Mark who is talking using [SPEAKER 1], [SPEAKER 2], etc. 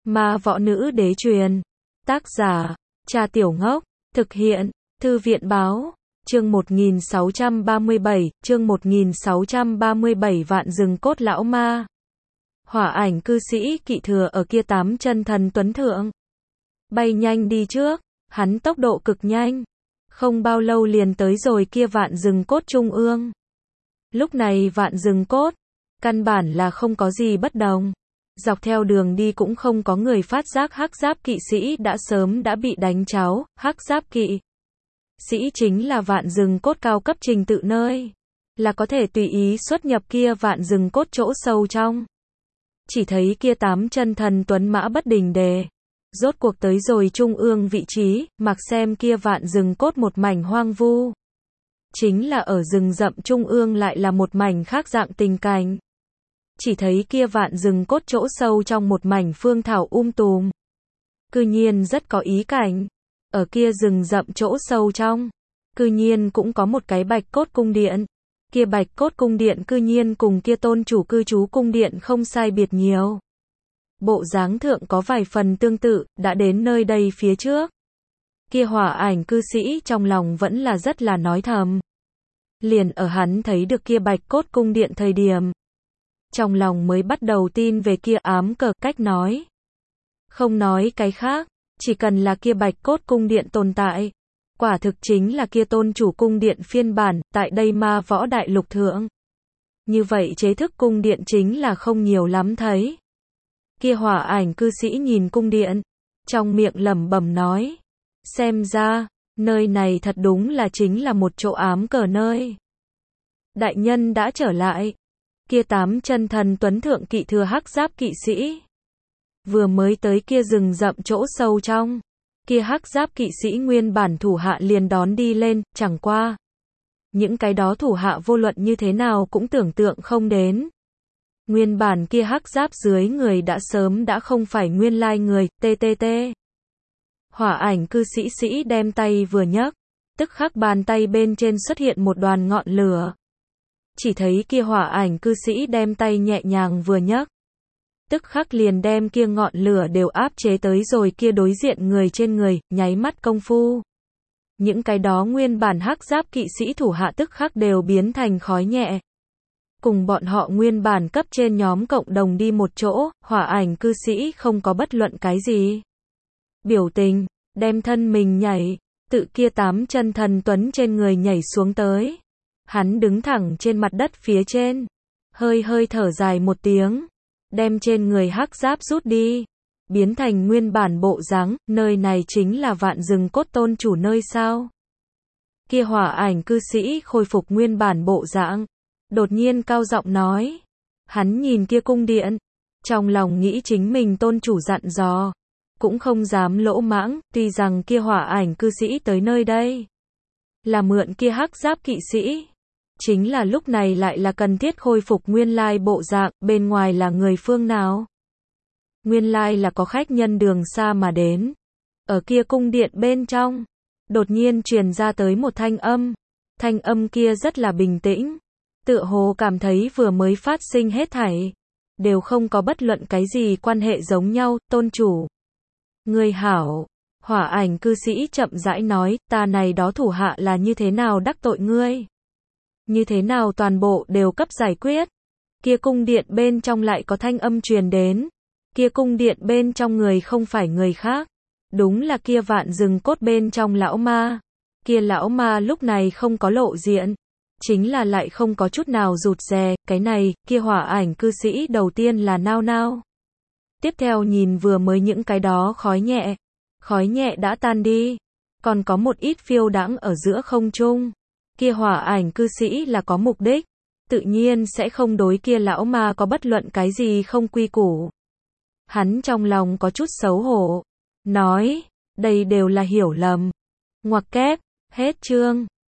[SPEAKER 1] Ma võ nữ đế truyền. Tác giả, Trà Tiểu Ngốc. Thực hiện, Thư viện báo. Chương 1637, Vạn rừng cốt lão ma. Hỏa ảnh cư sĩ kỵ thừa ở kia 8 chân thần tuấn thượng. Bay nhanh đi trước, hắn tốc độ cực nhanh. Không bao lâu liền tới rồi kia vạn rừng cốt trung ương. Lúc này vạn rừng cốt, căn bản là không có gì bất đồng. Dọc theo đường đi cũng không có người phát giác hắc giáp kỵ sĩ đã sớm đã bị đánh cháo. Hắc giáp kỵ sĩ chính là vạn rừng cốt cao cấp trình tự nơi, là có thể tùy ý xuất nhập kia vạn rừng cốt chỗ sâu trong. Chỉ thấy kia 8 chân thần tuấn mã bất đình đề, rốt cuộc tới rồi trung ương vị trí, mặc xem kia vạn rừng cốt một mảnh hoang vu. Chính là ở rừng rậm trung ương lại là một mảnh khác dạng tình cảnh. Chỉ thấy kia vạn rừng cốt chỗ sâu trong một mảnh phương thảo tùm. Cư nhiên rất có ý cảnh. Ở kia rừng rậm chỗ sâu trong, cư nhiên cũng có một cái bạch cốt cung điện. Kia bạch cốt cung điện cư nhiên cùng kia tôn chủ cư trú cung điện không sai biệt nhiều. Bộ dáng thượng có vài phần tương tự, đã đến nơi đây phía trước. Kia hỏa ảnh cư sĩ trong lòng vẫn là rất là nói thầm. Liền ở hắn thấy được kia bạch cốt cung điện thời điểm, trong lòng mới bắt đầu tin về kia ám cờ cách nói. Không nói cái khác, chỉ cần là kia bạch cốt cung điện tồn tại, quả thực chính là kia tôn chủ cung điện phiên bản, tại đây ma võ đại lục thượng. Như vậy chế thức cung điện chính là không nhiều lắm thấy. Kia hỏa ảnh cư sĩ nhìn cung điện, trong miệng lẩm bẩm nói. Xem ra, nơi này thật đúng là chính là một chỗ ám cờ nơi. Đại nhân đã trở lại. Kia 8 chân thần tuấn thượng kỵ thừa hắc giáp kỵ sĩ. Vừa mới tới kia rừng rậm chỗ sâu trong. Kia hắc giáp kỵ sĩ nguyên bản thủ hạ liền đón đi lên, chẳng qua. Những cái đó thủ hạ vô luận như thế nào cũng tưởng tượng không đến. Nguyên bản kia hắc giáp dưới người đã sớm đã không phải nguyên lai người, ttt. Hỏa ảnh cư sĩ đem tay vừa nhấc, tức khắc bàn tay bên trên xuất hiện một đoàn ngọn lửa. Chỉ thấy kia hỏa ảnh cư sĩ đem tay nhẹ nhàng vừa nhấc, tức khắc liền đem kia ngọn lửa đều áp chế tới rồi kia đối diện người trên người, nháy mắt công phu. Những cái đó nguyên bản hắc giáp kỵ sĩ thủ hạ tức khắc đều biến thành khói nhẹ. Cùng bọn họ nguyên bản cấp trên nhóm cộng đồng đi một chỗ, hỏa ảnh cư sĩ không có bất luận cái gì biểu tình, đem thân mình nhảy, tự kia 8 chân thần tuấn trên người nhảy xuống tới. Hắn đứng thẳng trên mặt đất phía trên, hơi thở dài một tiếng, đem trên người hắc giáp rút đi, biến thành nguyên bản bộ dáng. Nơi này chính là vạn rừng cốt tôn chủ nơi sao? Kia hỏa ảnh cư sĩ khôi phục nguyên bản bộ dạng, đột nhiên cao giọng nói. Hắn nhìn kia cung điện, trong lòng nghĩ chính mình tôn chủ dặn dò, cũng không dám lỗ mãng, tuy rằng kia hỏa ảnh cư sĩ tới nơi đây là mượn kia hắc giáp kỵ sĩ, chính là lúc này lại là cần thiết khôi phục nguyên lai bộ dạng. Bên ngoài là người phương nào? Nguyên lai là có khách nhân đường xa mà đến. Ở kia cung điện bên trong, đột nhiên truyền ra tới một thanh âm kia rất là bình tĩnh, tựa hồ cảm thấy vừa mới phát sinh hết thảy đều không có bất luận cái gì quan hệ giống nhau. Tôn chủ, người hảo. Hỏa ảnh cư sĩ chậm rãi nói, ta này đó thủ hạ là như thế nào đắc tội ngươi, như thế nào toàn bộ đều cấp giải quyết. Kia cung điện bên trong lại có thanh âm truyền đến. Kia cung điện bên trong người không phải người khác, đúng là kia vạn rừng cốt bên trong lão ma. Kia lão ma lúc này không có lộ diện, chính là lại không có chút nào rụt rè. Cái này, kia hỏa ảnh cư sĩ đầu tiên là nao nao. Tiếp theo nhìn vừa mới những cái đó khói nhẹ đã tan đi, còn có một ít phiêu đãng ở giữa không trung. Kia hỏa ảnh cư sĩ là có mục đích, tự nhiên sẽ không đối kia lão ma có bất luận cái gì không quy củ. Hắn trong lòng có chút xấu hổ, nói, đây đều là hiểu lầm. Ngoặc kép, hết chương.